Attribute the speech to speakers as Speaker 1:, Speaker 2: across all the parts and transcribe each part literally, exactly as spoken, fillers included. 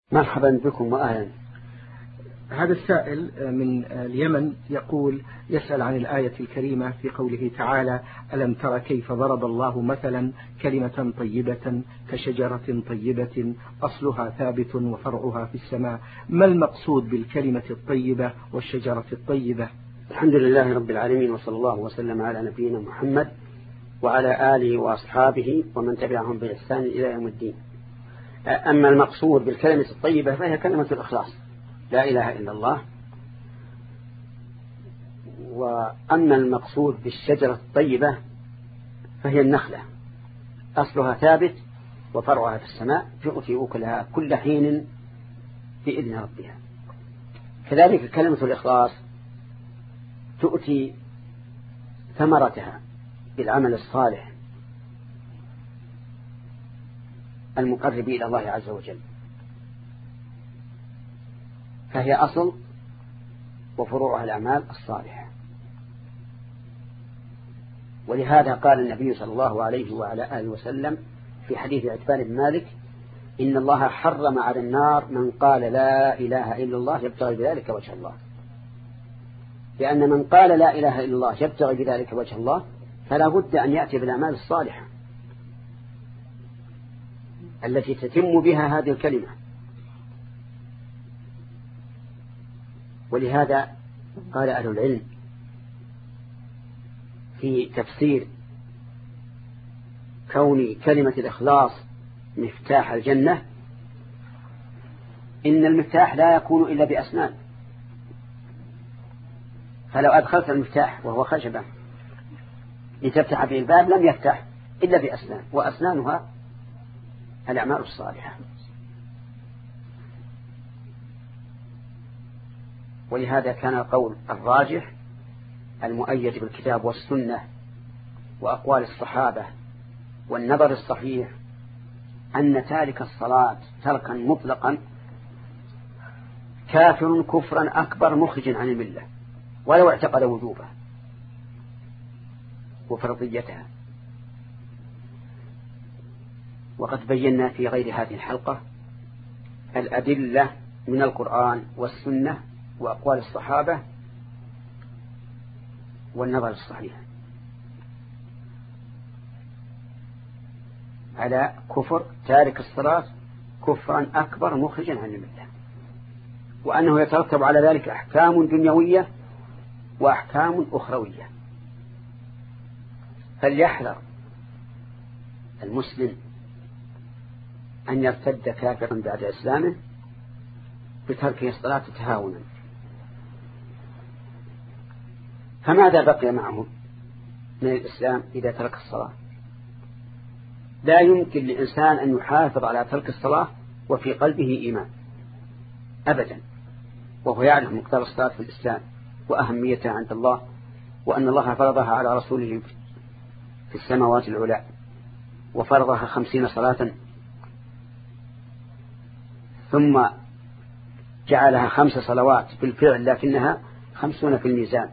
Speaker 1: مرحبا بكم وأهلا.
Speaker 2: هذا السائل من اليمن يقول يسأل عن الآية الكريمة في قوله تعالى: ألم تر كيف ضرب الله مثلا كلمة طيبة كشجرة طيبة أصلها ثابت وفرعها في السماء. ما المقصود بالكلمة الطيبة والشجرة الطيبة؟
Speaker 1: الحمد لله رب العالمين، وصلى الله وسلم على نبينا محمد وعلى آله وأصحابه ومن تبعهم بإحسان إلى يوم الدين. أما المقصود بالكلمة الطيبة فهي كلمة الإخلاص، لا إله إلا الله. وأما المقصود بالشجرة الطيبة فهي النخلة، أصلها ثابت وفرعها في السماء، تؤتي أكلها كل حين بإذن ربها. كذلك كلمة الإخلاص تؤتي ثمرتها بالعمل الصالح المقرب إلى الله عز وجل، فهي أصل وفروعها الأعمال الصالحة. ولهذا قال النبي صلى الله عليه وعلى آله وسلم في حديث عتبان بن مالك: إن الله حرم على النار من قال لا إله إلا الله يبتغي بذلك وجه الله. لأن من قال لا إله إلا الله يبتغي بذلك وجه الله فلا بد أن يأتي بالأعمال الصالحة التي تتم بها هذه الكلمة. ولهذا قال أهل العلم في تفسير كون كلمة الإخلاص مفتاح الجنة: إن المفتاح لا يكون إلا بأسنان، فلو أدخلت المفتاح وهو خشبة لتفتح به الباب لم يفتح إلا بأسنان، وأسنانها الأعمال الصالحة. ولهذا كان القول الراجح المؤيد بالكتاب والسنة وأقوال الصحابة والنظر الصحيح أن تارك الصلاة تركا مطلقا كافر كفرا أكبر مخرج عن الملة ولو اعتقد وجوبها وفرضيتها. وقد بينا في غير هذه الحلقة الأدلة من القرآن والسنة وأقوال الصحابة والنظر الصحيح على كفر تارك الصلاة كفرا أكبر مخرجا عن الملة، وأنه يترتب على ذلك أحكام دنيوية وأحكام أخروية. فليحذر المسلم أن يرتد كافرا بعد إسلامه بتركه الصلاة تهاونا. فماذا بقي معه من الإسلام إذا ترك الصلاة؟ لا يمكن لإنسان أن يحافظ على ترك الصلاة وفي قلبه إيمان أبدا، وهو يعرف مقدار الصلاة في الإسلام وأهميتها عند الله، وأن الله فرضها على رسوله في السماوات العلى، وفرضها خمسين صلاة ثم جعلها خمس صلوات بالفعل لكنها خمسون في الميزان.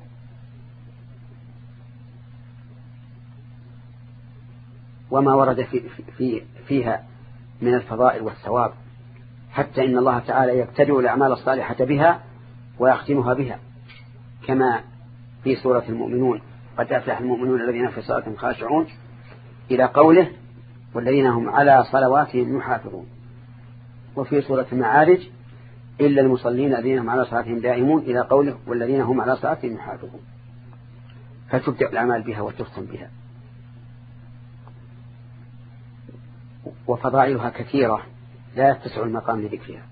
Speaker 1: وما ورد في في فيها من الفضائل والثواب، حتى إن الله تعالى يبتدئ الأعمال الصالحة بها ويختمها بها، كما في سورة المؤمنون: قد أفلح المؤمنون الذين في صلاتهم خاشعون، إلى قوله: والذين هم على صلواتهم يحافظون. وفي سورة المعارج: إلا المصلين الذين هم على صلاتهم دائمون، إلى قوله: والذين هم على صلاتهم يحافظون. فتبدأ الأعمال بها وتختم بها. وفضائلها كثيرة لا يتسع المقام لذكرها.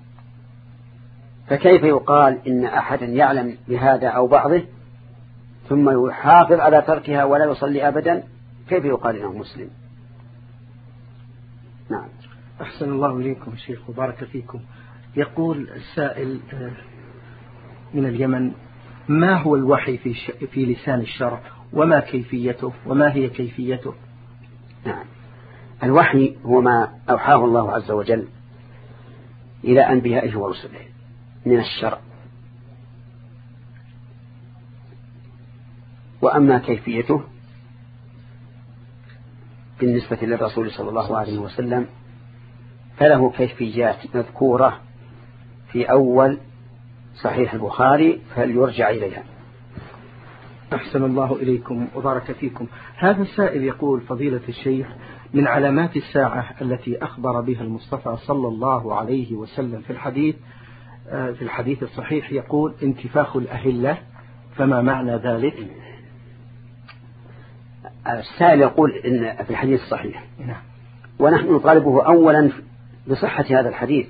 Speaker 1: فكيف يقال إن أحدا يعلم بهذا أو بعضه ثم يحافظ على تركها ولا يصلي أبدا؟ كيف يقال إنه مسلم؟ نعم.
Speaker 2: أحسن الله إليكم شيخ وبارك فيكم. يقول السائل من اليمن: ما هو الوحي في, في لسان الشرع، وما كيفيته وما هي كيفيته؟
Speaker 1: نعم. الوحي هو ما أوحاه الله عز وجل إلى أنبيائه ورسله من الشرع. وأما كيفيته بالنسبة للرسول صلى الله عليه وسلم فله كيفيات مذكورة في أول صحيح البخاري فليرجع إليها.
Speaker 2: أحسن الله إليكم وبارك فيكم. هذا السائل يقول: فضيلة الشيخ، من علامات الساعة التي أخبر بها المصطفى صلى الله عليه وسلم في الحديث في الحديث الصحيح يقول: انتفاخ الأهلة، فما معنى ذلك؟
Speaker 1: السائل يقول إن في الحديث الصحيح،
Speaker 2: نعم.
Speaker 1: ونحن نطالبه أولا بصحة هذا الحديث،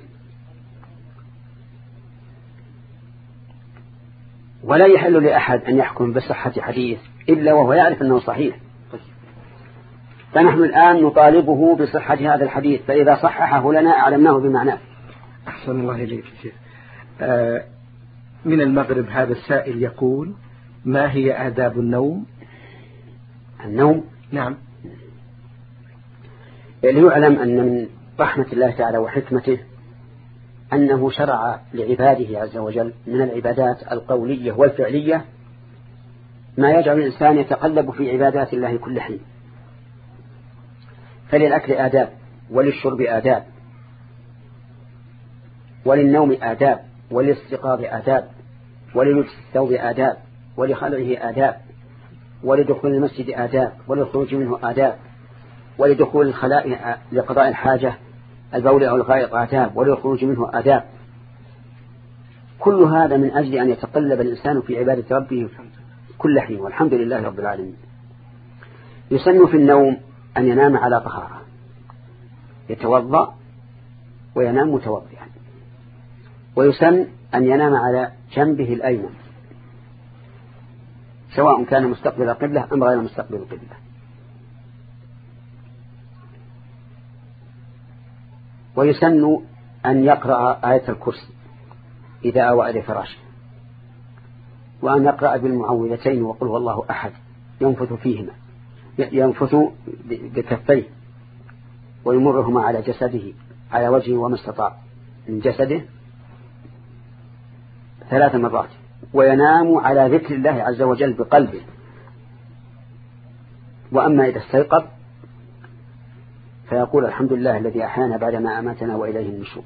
Speaker 1: ولا يحل لأحد أن يحكم بصحة حديث إلا وهو يعرف أنه صحيح. فنحن الآن نطالبه بصحة هذا الحديث، فإذا صححه لنا أعلمناه بمعناه.
Speaker 2: أحسن الله إليك شيخ. آه من المغرب هذا السائل يقول: ما هي آداب النوم؟
Speaker 1: النوم،
Speaker 2: نعم.
Speaker 1: ليعلم أن من رحمة الله تعالى وحكمته أنه شرع لعباده عز وجل من العبادات القولية والفعلية ما يجعل الإنسان يتقلب في عبادات الله كل حين. فللأكل آداب، وللشرب آداب، وللنوم آداب، وللاستيقاظ آداب، وللبس الثوب آداب، ولخلعه آداب، ولدخول المسجد آداب، وللخروج منه آداب، ولدخول الخلاء لقضاء الحاجة البول أو الغائط آداب، وللخروج منه آداب. كل هذا من أجل أن يتقلب الإنسان في عبادة ربه كل حين، والحمد لله رب العالمين. يسن في النوم أن ينام على طهارة، يتوضأ وينام متوضئا. ويسن أن ينام على جنبه الأيمن سواء كان مستقبل القبلة أم غير مستقبل القبلة. ويسن أن يقرأ آية الكرسي إذا أوى إلى فراشه، وأن يقرأ بالمعوذتين وقل هو الله أحد ينفث فيهما، ينفث بكفيه ويمرهما على جسده على وجهه وما استطاع من جسده ثلاث مرات، وينام على ذكر الله عز وجل بقلبه. وأما إذا استيقظ فيقول: الحمد لله الذي أحيانا بعدما أماتنا وإليه النشور،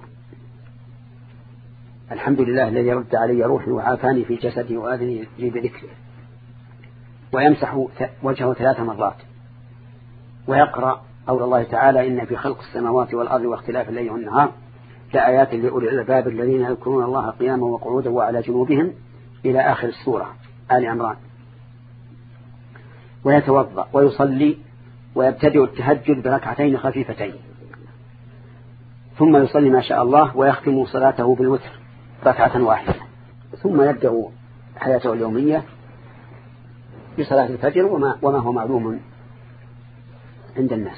Speaker 1: الحمد لله الذي رد علي روحي وعافاني في جسدي وآذني بذكره. ويمسح وجهه ثلاث مرات، ويقرأ قول الله تعالى: إن في خلق السماوات والأرض واختلاف الليل والنهار لآيات لأولي الألباب الذين يذكرون الله قياما وقعودا وعلى جنوبهم إلى آخر السورة آل عمران. ويتوضأ ويصلي ويبتدئ التهجد بركعتين خفيفتين، ثم يصلي ما شاء الله ويختم صلاته بالوتر ركعة واحدة، ثم يبدأ حياته اليومية بصلاة الفجر وما, وما هو معلوم عند الناس.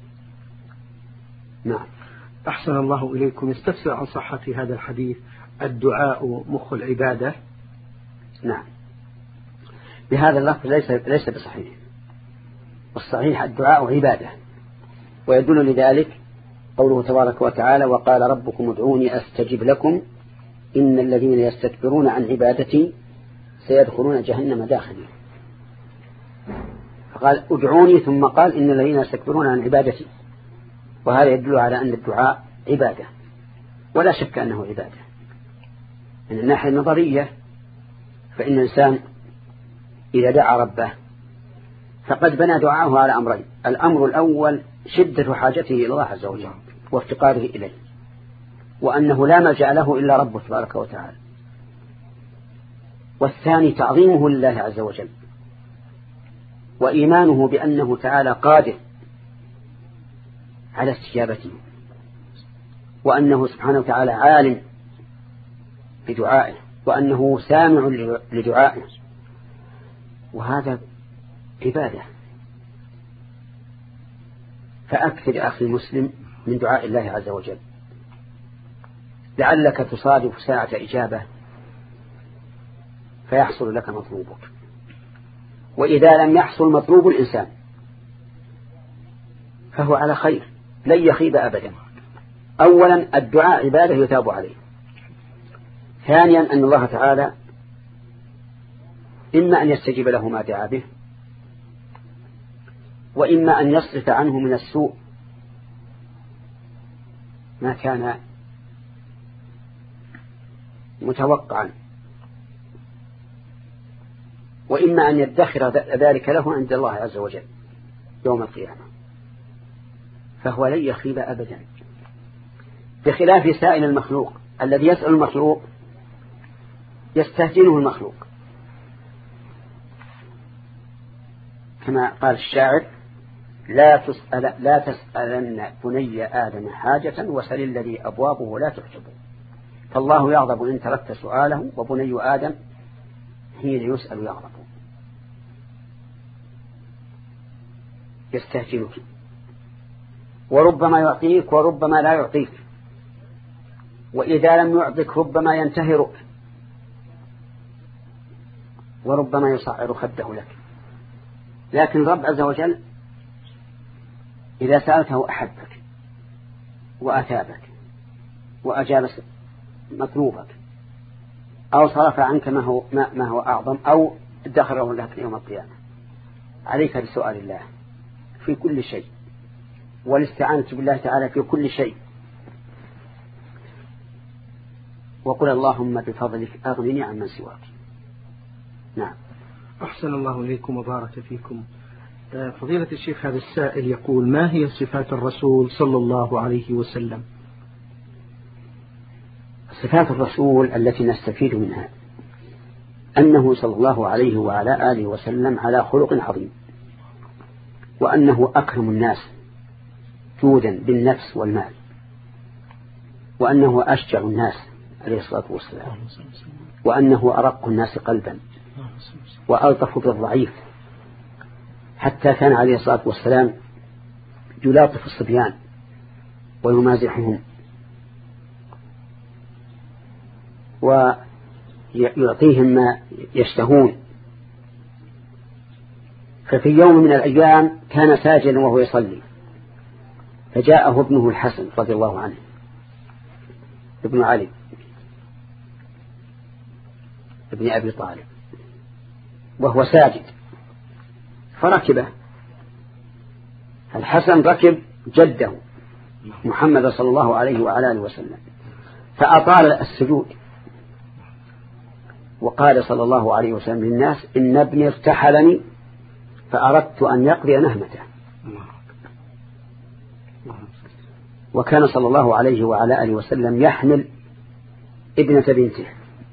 Speaker 1: نعم.
Speaker 2: أحسن الله إليكم. استفسر عن صحة هذا الحديث: الدعاء مخ العبادة.
Speaker 1: نعم، بهذا اللفظ ليس ليس بصحيح. والصحيح الدعاء عبادة، ويدل لذلك قوله تبارك وتعالى: وقال ربكم ادعوني أستجب لكم إن الذين يستكبرون عن عبادتي سيدخلون جهنم داخلين. فقال ادعوني ثم قال إن الذين يستكبرون عن عبادتي، وهذا يدل على أن الدعاء عبادة، ولا شك أنه عبادة. من الناحية النظرية فإن الإنسان إذا دعا ربه فقد بنى دعاه على أمرين: الأمر الأول شدة حاجته إلى الله عز وجل وافتقاره إليه، وأنه لا ملجأ له إلا ربه تبارك وتعالى. والثاني تعظيمه لله عز وجل، وإيمانه بأنه تعالى قادر على استجابته، وأنه سبحانه وتعالى عالم بدعائه، وأنه سامع لدعائه، وهذا عبادة. فأكثر أخي المسلم من دعاء الله عز وجل، لعلك تصادف ساعة إجابة فيحصل لك مطلوبك. وإذا لم يحصل مطلوب الإنسان فهو على خير لن يخيب أبدا. أولا الدعاء عبادة يتاب عليه. ثانيا أن الله تعالى إما أن يستجيب له ما دعا به، وإما أن يصرف عنه من السوء ما كان متوقعا، وإما أن يدخر ذلك له عند الله عز وجل يوم القيامة، فهو لن يخيب أبدا، بخلاف سائل المخلوق الذي يسأل المخلوق يستهجنه المخلوق، كما قال الشاعر: لا تسأل لا تسألن بني آدم حاجة وسل الذي أبوابه لا تحجب، فالله يغضب إن تركت سؤاله، وبني آدم حين يسأل يغضب. يستهجنك، وربما يعطيك وربما لا يعطيك، وإذا لم يعطيك ربما ينتهرك، وربما يصعر خده لك. لكن رب عز وجل إذا سألته أحبك وأثابك وأجاب مطلوبك، أو صرف عنك ما هو, ما هو أعظم، أو ادخره لك يوم القيامة. عليك بسؤال الله في كل شيء، والاستعانة بالله تعالى في كل شيء، وقل اللهم بفضلك أغنني عن من سواك. نعم.
Speaker 2: أحسن الله إليكم وبارك فيكم. فضيلة الشيخ، هذا السائل يقول: ما هي صفات الرسول صلى الله عليه وسلم؟
Speaker 1: صفات الرسول التي نستفيد منها أنه صلى الله عليه وعلى آله وسلم على خلق عظيم، وأنه أكرم الناس جودا بالنفس والمال، وأنه أشجع الناس عليه الصلاة والسلام، وأنه أرق الناس قلبا وألطف بالضعيف، حتى كان عليه الصلاة والسلام يلاطف الصبيان ويمازحهم ويعطيهم ما يشتهون. ففي يوم من الأيام كان ساجدا وهو يصلي، فجاءه ابنه الحسن رضي الله عنه، ابن علي ابن أبي طالب، وهو ساجد، فركبه الحسن، ركب جده محمد صلى الله عليه وعلى آله وسلم، فأطال السجود، وقال صلى الله عليه وسلم للناس: إن ابني ارتحلني فأردت أن يقضي نهمته. وكان صلى الله عليه وعلى آله وسلم يحمل ابنة بنته،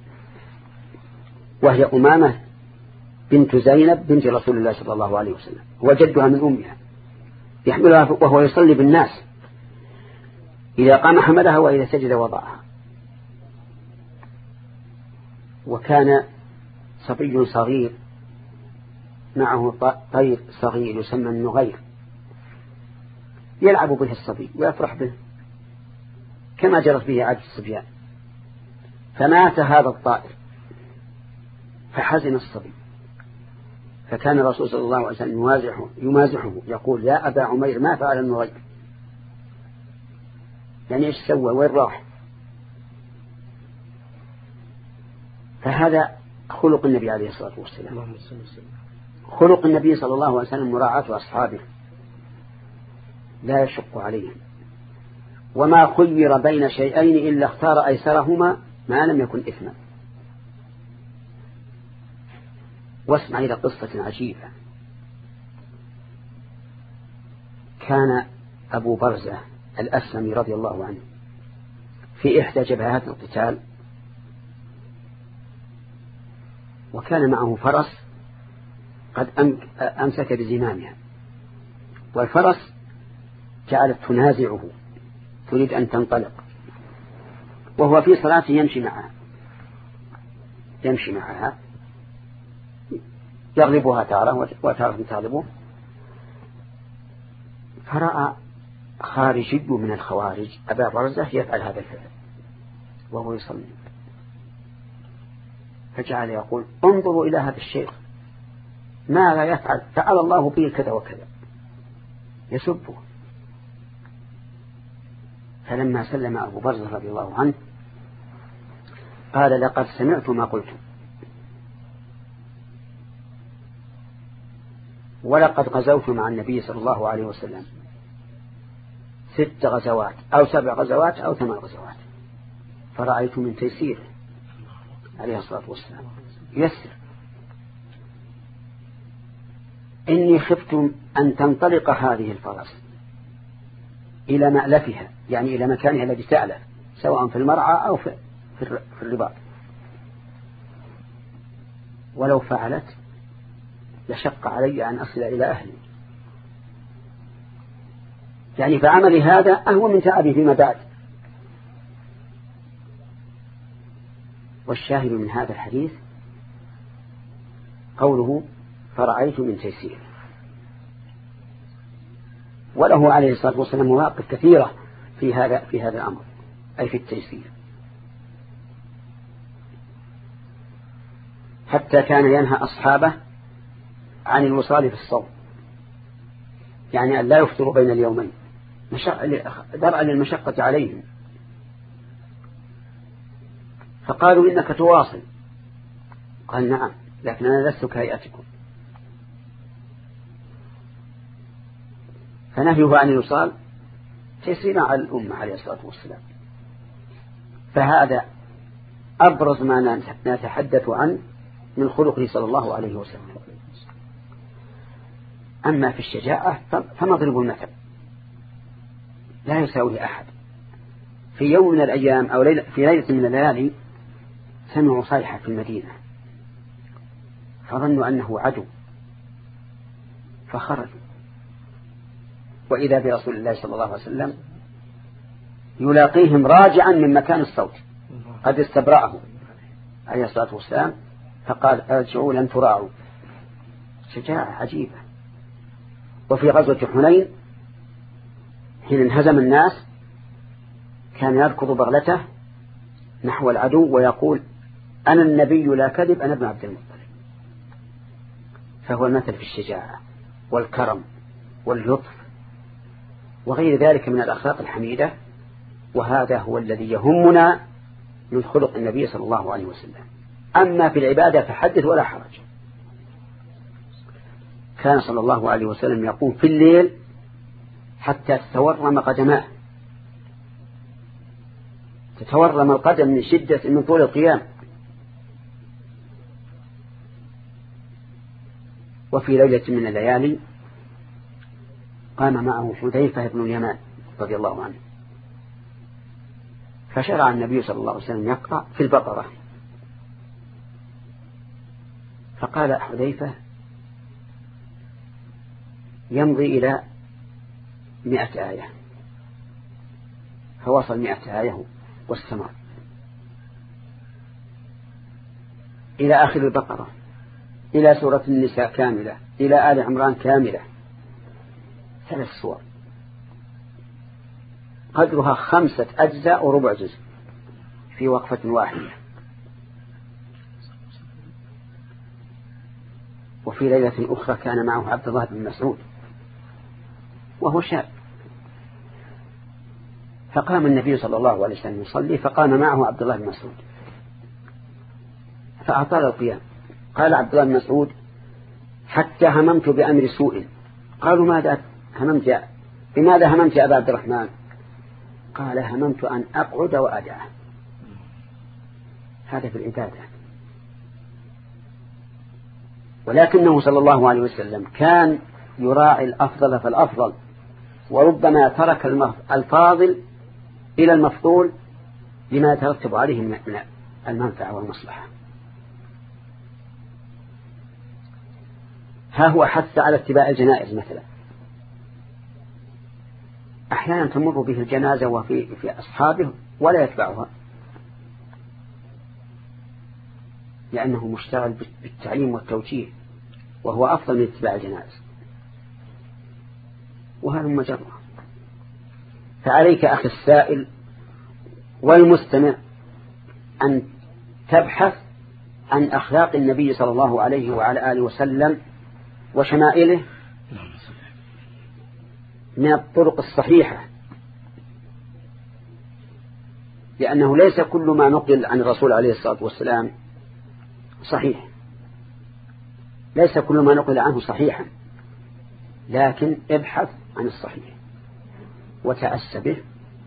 Speaker 1: وهي أمامة بنت زينب بنت رسول الله صلى الله عليه وسلم، وجدها من أمها، يحملها وهو يصلي بالناس، إذا قام حملها وإذا سجد وضعها. وكان صبي صغير معه طير صغير يسمى النغير، يلعب به الصبي ويفرح به كما جرت به عادة الصبيان، فمات هذا الطائر فحزن الصبي، فكان الرسول صلى الله عليه وسلم يمازحه, يمازحه يقول: يا أبا عمير ما فعل النغير؟ يعني إيش سوى؟ وين راح؟ فهذا خلق النبي عليه الصلاة والسلام. خلق النبي صلى الله عليه وسلم مراعاة أصحابه، لا يشق عليهم، وما خير بين شيئين إلا اختار أيسرهما ما لم يكن إثما. واسمع إلى قصة عجيبة. كان أبو برزة الأسلمي رضي الله عنه في إحدى جبهات القتال، وكان معه فرس قد أمسك بزمامها، والفرس جعلت تنازعه تريد أن تنطلق، وهو في صلاته يمشي معها يمشي معها يغلبها تارة وتارة تغلبه. فرأى خارجي من الخوارج أبا برزة يفعل هذا الفعل وهو يصلي، فجعل يقول: انظروا إلى هذا الشيخ ماذا يفعل، فعل الله به كذا وكذا، يسبه. فلما سلم أبو برزة رضي الله عنه قال: لقد سمعت ما قلت، ولقد غزوت مع النبي صلى الله عليه وسلم ست غزوات أو سبع غزوات أو ثمان غزوات، فرأيت من تيسيره عليه الصلاة والسلام يسر. إني خفت أن تنطلق هذه الفرس إلى مألفها، يعني إلى مكانها الذي تألف، سواء في المرعى أو في في الرباط، ولو فعلت لشق علي أن أصل إلى أهلي، يعني فعملي هذا أهو من تعبي فيما بعد. والشاهد من هذا الحديث قوله فرأيت من تيسير، وله عليه الصلاة والسلام مواقف كثيرة في هذا في هذا الأمر، أي في التيسير، حتى كان ينهى أصحابه عن الوصال في الصوم، يعني أن لا يفطروا بين اليومين درءا للمشقة عليهم، فقالوا إنك تواصل، قال نعم لكن أنا لست كهيئتكم، فنهيه عن الوصال تيسير على الأمة عليه الصلاة والسلام. فهذا أبرز ما نتحدث عنه من خلقه صلى الله عليه وسلم. أما في الشجاعة فنضرب المثل لا يساوي أحد. في يوم من الأيام أو ليلة في ليلة من الليالي سمعوا صيحة في المدينة فظنوا أنه عدو فخرجوا، وإذا برسول الله صلى الله عليه وسلم يلاقيهم راجعا من مكان الصوت قد استبرأه عليه الصلاة والسلام، فقال ارجعوا لن تراعوا. شجاعة عجيبة. وفي غزوة حنين حين انهزم الناس كان يركض بغلته نحو العدو ويقول أنا النبي لا كذب أنا ابن عبد المطلب. فهو المثل في الشجاعة والكرم واللطف وغير ذلك من الأخلاق الحميدة، وهذا هو الذي يهمنا من خلق النبي صلى الله عليه وسلم. أما في العبادة فحدث ولا حرج. كان صلى الله عليه وسلم يقوم في الليل حتى تتورم قدماه، تتورم القدم من شدة من طول القيام. وفي ليلة من الليالي قام معه حذيفة بن اليمان رضي الله عنه، فشرع النبي صلى الله عليه وسلم يقرأ في البقرة، فقال حذيفة يمضي إلى مئة آية، فوصل مئة آية واستمر إلى آخر البقرة، إلى سورة النساء كاملة، إلى آل عمران كاملة، ثلاث سور قدرها خمسة أجزاء وربع جزء في وقفة واحدة. وفي ليلة أخرى كان معه عبد الله بن مسعود وهو شاب، فقام النبي صلى الله عليه وسلم يصلي فقام معه عبد الله بن مسعود فأطال القيام. قال عبد الله بن مسعود حتى هممت بأمر سوء. قالوا ماذا هممت يا بماذا هممت يا أبا عبد الرحمن؟ قال هممت أن أقعد وأدعه. هذا في العبادة. ولكنه صلى الله عليه وسلم كان يراعي الأفضل فالأفضل، وربما ترك الفاضل إلى المفضول لما يترتب عليه من المنفعة والمصلحة. ها هو حث على اتباع الجنائز مثلا، أحيانا تمر به الجنازة وفي في أصحابه ولا يتبعها لأنه مشتغل بالتعليم والتوجيه، وهو أفضل من اتباع الجنائز، وهذا مجرة. فعليك أخي السائل والمستمع أن تبحث عن أخلاق النبي صلى الله عليه وعلى آله وسلم وشمائله من الطرق الصحيحة، لأنه ليس كل ما نقل عن الرسول عليه الصلاة والسلام صحيح، ليس كل ما نقل عنه صحيحا، لكن ابحث عن الصحيح. وتأس به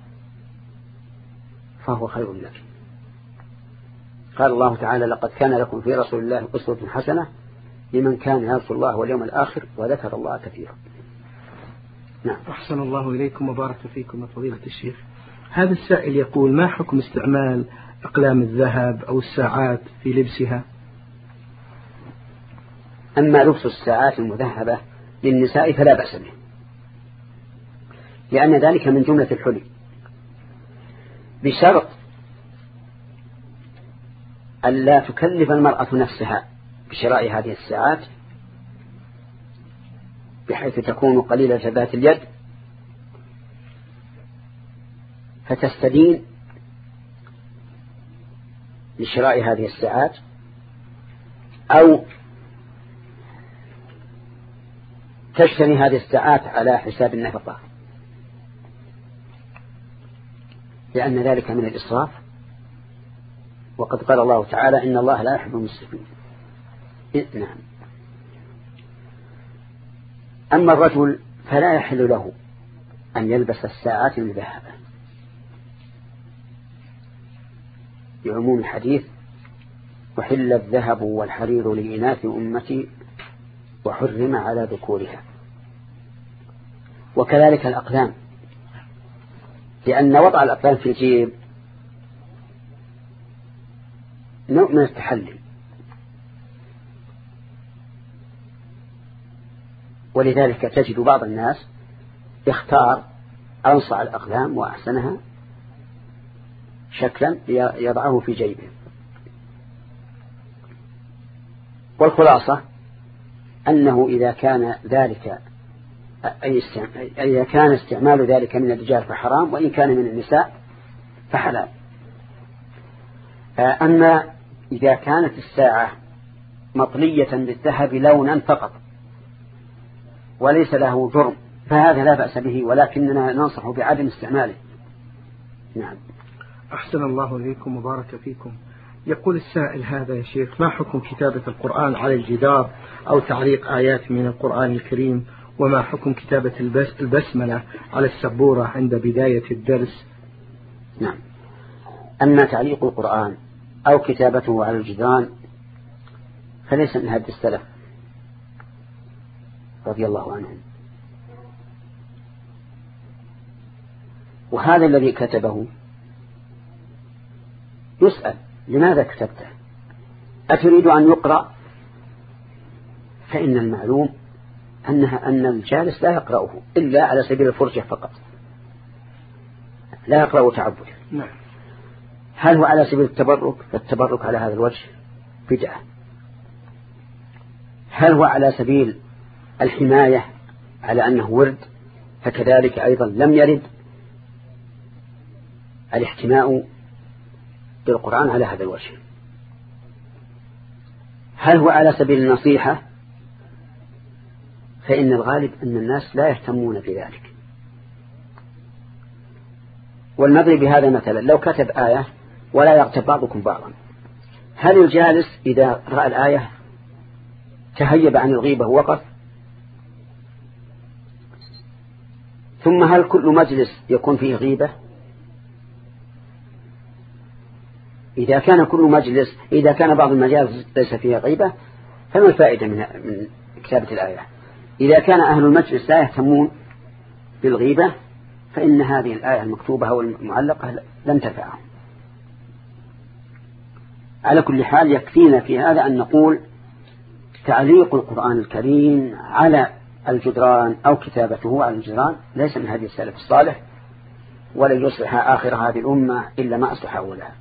Speaker 1: فهو خير لك. قال الله تعالى لقد كان لكم في رسول الله أسوة حسنة لمن كان يرجو الله واليوم الآخر وذكر الله كثيرا.
Speaker 2: نعم. أحسن الله إليكم وبارك فيكم فضيلة الشيخ. هذا السائل يقول ما حكم استعمال أقلام الذهب أو الساعات في لبسها؟
Speaker 1: أما لبس الساعات المذهبة للنساء فلا بأس به، لأن ذلك من جملة الحلي، بشرط ألا تكلف المرأة نفسها بشراء هذه الساعات بحيث تكون قليلة ذات اليد فتستدين لشراء هذه الساعات، أو تشتري هذه الساعات على حساب النفقة، لأن ذلك من الإسراف، وقد قال الله تعالى إن الله لا يحب المسرفين. نعم. أما الرجل فلا يحل له أن يلبس الساعات المذهبة لعموم الحديث وحل الذهب والحرير لإناث أمتي وحرم على ذكورها، وكذلك الأقلام، لأن وضع الأقلام في الجيب نوع من التحلي، ولذلك تجد بعض الناس يختار أنصع الأقلام وأحسنها شكلا يضعه في جيبه. والخلاصة أنه إذا كان ذلك أي إذا كان استعمال ذلك من الرجال فحرام، وإن كان من النساء فحلال. أما إذا كانت الساعة مطلية بالذهب لونا فقط وليس له جرم فهذا لا بأس به، ولكننا ننصح بعدم استعماله. نعم.
Speaker 2: أحسن الله إليكم وبارك فيكم. يقول السائل هذا يا شيخ ما حكم كتابة القرآن على الجدار أو تعليق آيات من القرآن الكريم، وما حكم كتابة البسملة على السبورة عند بداية الدرس؟
Speaker 1: نعم. أما تعليق القرآن أو كتابته على الجدران فليس من هدي السلف رضي الله عنهم، وهذا الذي كتبه يسأل لماذا كتبته؟ أتريد أن يقرأ؟ فإن المعلوم أنها أن الجالس لا يقرأه إلا على سبيل الفرجة فقط، لا يقرأه تعبدا.
Speaker 2: نعم.
Speaker 1: هل هو على سبيل التبرك؟ فالتبرك على هذا الوجه بدعة. هل هو على سبيل الحماية على أنه ورد؟ فكذلك أيضا لم يرد الاحتماء بالقرآن على هذا الوجه. هل هو على سبيل النصيحة؟ فإن الغالب أن الناس لا يهتمون بذلك. والمضي بهذا مثلا لو كتب آية ولا يغتب بعضكم بعضا، هل الجالس إذا رأى الآية تهيب عن الغيبة ووقف؟ ثم هل كل مجلس يكون فيه غيبة؟ إذا كان كل مجلس إذا كان بعض المجالس ليس فيها غيبة فما الفائدة من من كتابة الآية؟ إذا كان أهل المجلس لا يهتمون بالغيبة فإن هذه الآية المكتوبة أو المعلقة لن تنفعهم. على كل حال يكفينا في هذا أن نقول تعليق القرآن الكريم على الجدران أو كتابته على الجدران ليس من هذه السلف الصالح، ولن يصلح آخر هذه الأمة إلا ما أصلح أولها.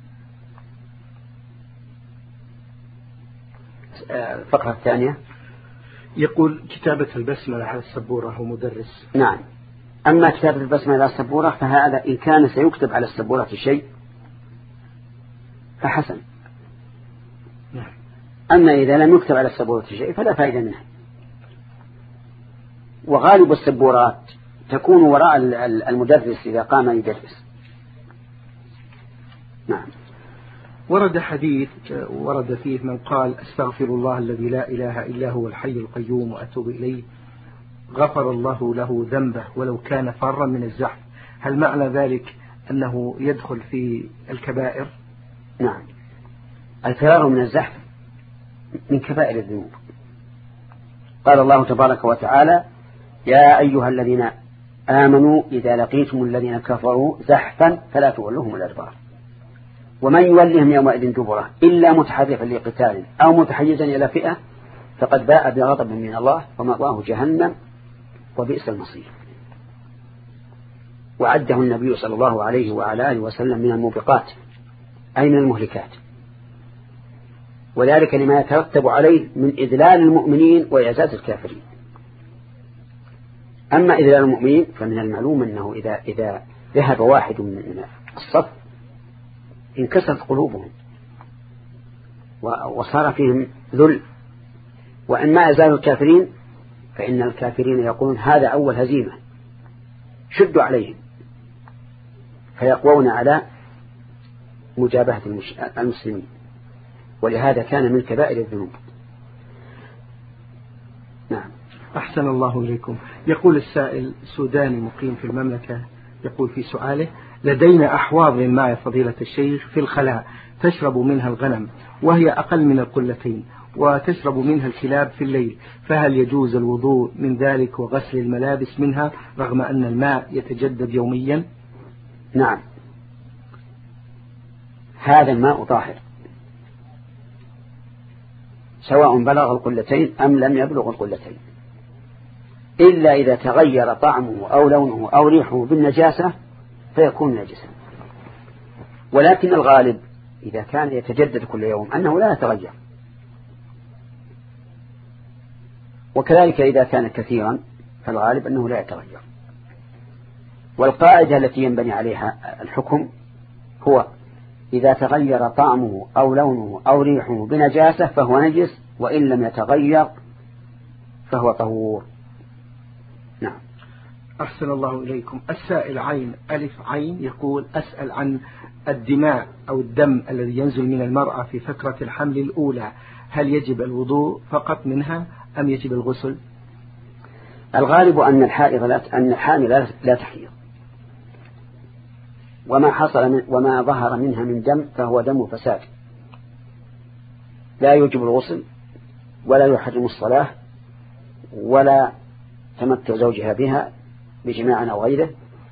Speaker 1: الفقرة الثانية
Speaker 2: يقول كتابة البسملة على السبورة هو مدرس.
Speaker 1: نعم. أما كتابة البسملة على السبورة فهذا إن كان سيكتب على السبورة شيء فحسن.
Speaker 2: نعم.
Speaker 1: أما إذا لم يكتب على السبورة شيء فلا فائدة منها. وغالب السبورات تكون وراء المدرس إذا قام يدرس. نعم.
Speaker 2: ورد حديث ورد فيه من قال استغفر الله الذي لا إله إلا هو الحي القيوم وأتوب إليه، غفر الله له ذنبه ولو كان فارا من الزحف، هل معنى ذلك أنه يدخل في الكبائر؟
Speaker 1: نعم، الفرار من الزحف من كبائر الذنوب. قال الله تبارك وتعالى: يا أيها الذين آمنوا إذا لقيتم الذين كفروا زحفا فلا تولوهم الأدبار ومن يولهم يومئذ دبره إلا متحرفا لقتال أو متحيزا إلى فئة فقد باء بغضب من الله ومأواه جهنم وبئس المصير. وعده النبي صلى الله عليه وعلى آله وسلم من الموبقات أي من المهلكات، وذلك لما يترتب عليه من إذلال المؤمنين وإعزاز الكافرين. أما إذلال المؤمنين فمن المعلوم أنه إذا, إذا ذهب واحد من الصف انكسرت قلوبهم وصار فيهم ذل. وأما إزال الكافرين فإن الكافرين يقولون هذا أول هزيمة، شدوا عليهم، فيقوون على مجابهة المسلمين، ولهذا كان من كبائر الذنوب. نعم.
Speaker 2: أحسن الله إليكم. يقول السائل سوداني مقيم في المملكة، يقول في سؤاله: لدينا أحواض ماء فضيلة الشيخ في الخلاء تشرب منها الغنم وهي أقل من القلتين وتشرب منها الكلاب في الليل، فهل يجوز الوضوء من ذلك وغسل الملابس منها رغم أن الماء يتجدد يوميا؟
Speaker 1: نعم، هذا الماء طاهر سواء بلغ القلتين أم لم يبلغ القلتين، إلا إذا تغير طعمه أو لونه أو ريحه بالنجاسة فيكون نجسا. ولكن الغالب إذا كان يتجدد كل يوم أنه لا يتغير، وكذلك إذا كان كثيرا فالغالب أنه لا يتغير. والقاعدة التي ينبني عليها الحكم هو إذا تغير طعمه أو لونه أو ريحه بنجاسة فهو نجس، وإن لم يتغير فهو طهور. نعم.
Speaker 2: أحسن الله إليكم. السائل عين ألف عين يقول: أسأل عن الدماء أو الدم الذي ينزل من المرأة في فترة الحمل الأولى، هل يجب الوضوء فقط منها أم يجب الغسل؟
Speaker 1: الغالب أن الحائض لا أن الحامل لا تحيض، وما حصل من وما ظهر منها من دم فهو دم فساد، لا يوجب الغسل ولا يحرم الصلاة ولا تمتع زوجها بها بجماع أو غيره،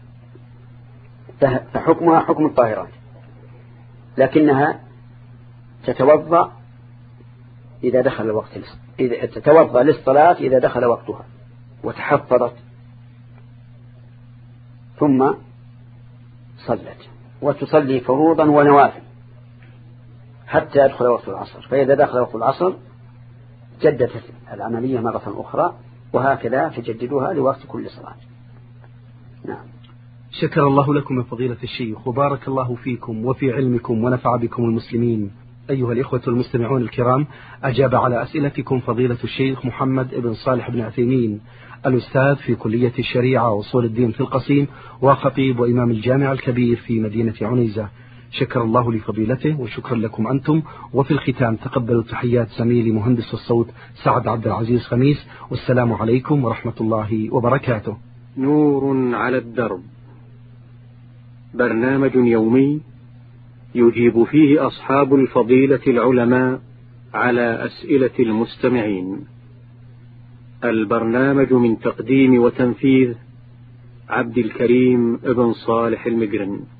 Speaker 1: فحكمها حكم الطاهرات، لكنها تتوضأ إذا دخل الوقت، إذا تتوضأ للصلاة إذا دخل وقتها وتحفظت ثم صلت، وتصلي فروضا ونوافل حتى يدخل وقت العصر، فإذا دخل وقت العصر جدت العملية مرة أخرى، وهكذا تجددها لوقت كل صلاة. نعم.
Speaker 2: شكر الله لكم من فضيلة الشيخ وبارك الله فيكم وفي علمكم ونفع بكم المسلمين. أيها الإخوة المستمعون الكرام، أجاب على أسئلتكم فضيلة الشيخ محمد بن صالح بن عثيمين، الأستاذ في كلية الشريعة وأصول الدين في القصيم وخطيب وإمام الجامع الكبير في مدينة عنيزة. شكر الله لفضيلته وشكرا لكم أنتم. وفي الختام تقبلوا تحيات زميلي مهندس الصوت سعد عبد العزيز خميس، والسلام عليكم ورحمة الله وبركاته.
Speaker 3: نور على الدرب، برنامج يومي يجيب فيه أصحاب الفضيلة العلماء على أسئلة المستمعين. البرنامج من تقديم وتنفيذ عبد الكريم ابن صالح المجرن.